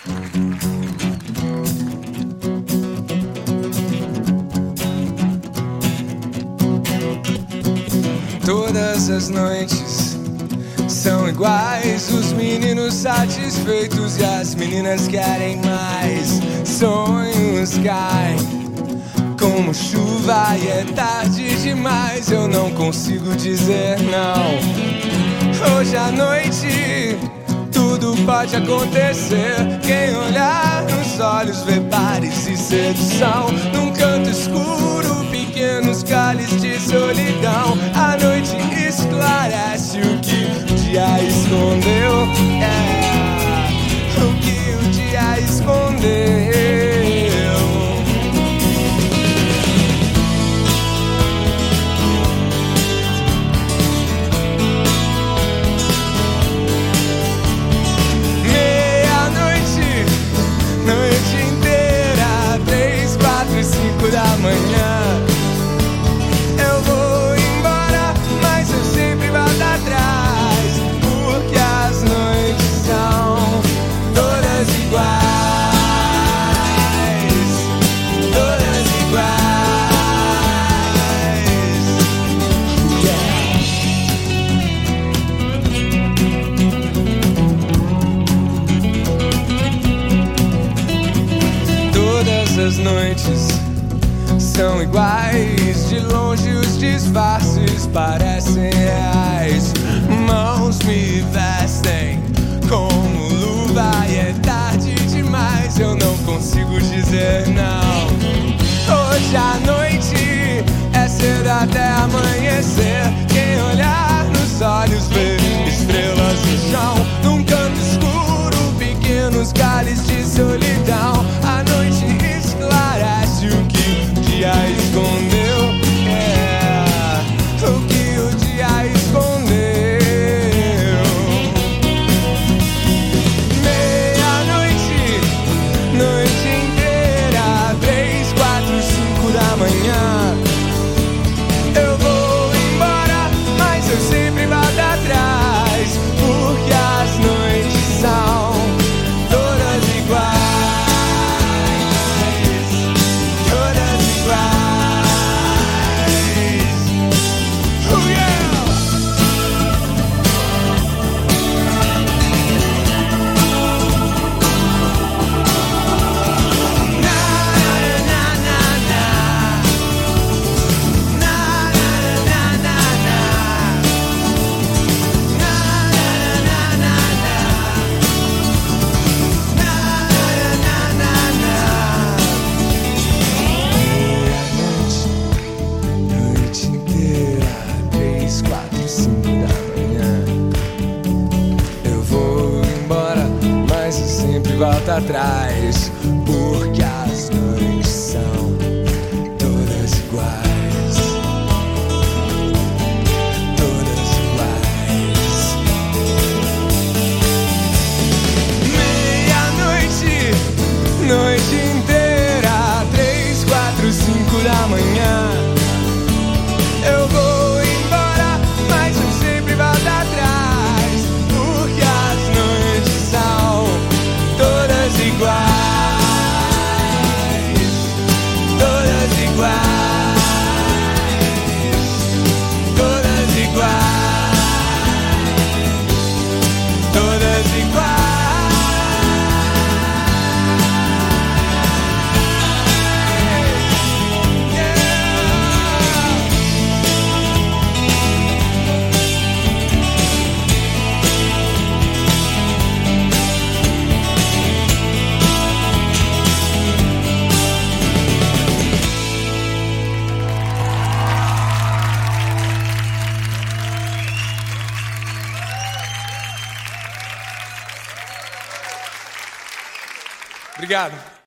Todas as noites são iguais, os meninos satisfeitos e as meninas querem mais. Sonhos caem como chuva e é tarde demais, eu não consigo dizer não. Hoje à noite tudo pode acontecer, quem olhar nos olhos vê bares e sedução. Num canto escuro, pequenos galhos de solidão, a noite esclarece o que o dia escondeu. O que o dia escondeu. Da manhã eu vou embora, mas eu sempre volto atrás, porque as noites são todas iguais, todas iguais. Todas as noites são iguais, de longe os disfarces parecem reais. Mãos me vestem como luva e é tarde demais, eu não consigo dizer não. Hoje à noite é cedo até amanhecer, quem olhar nos olhos vê estrelas no chão. Num canto escuro, pequenos galhos de solidão, a noite esclarece o que o dia escondeu, o que o dia escondeu. Meia-noite, noite inteira, 3, 4, 5 da manhã eu vou embora, mas eu sempre volto atrás, porque as noites são todas iguais. Volta atrás, porque as noites são todas iguais, todas iguais. Meia-noite, noite inteira, 3, 4, 5 da manhã eu vou embora, mas eu sempre volto atrás, porque as noites são todas iguais, todas iguais, todas iguais, todas iguais. Obrigado.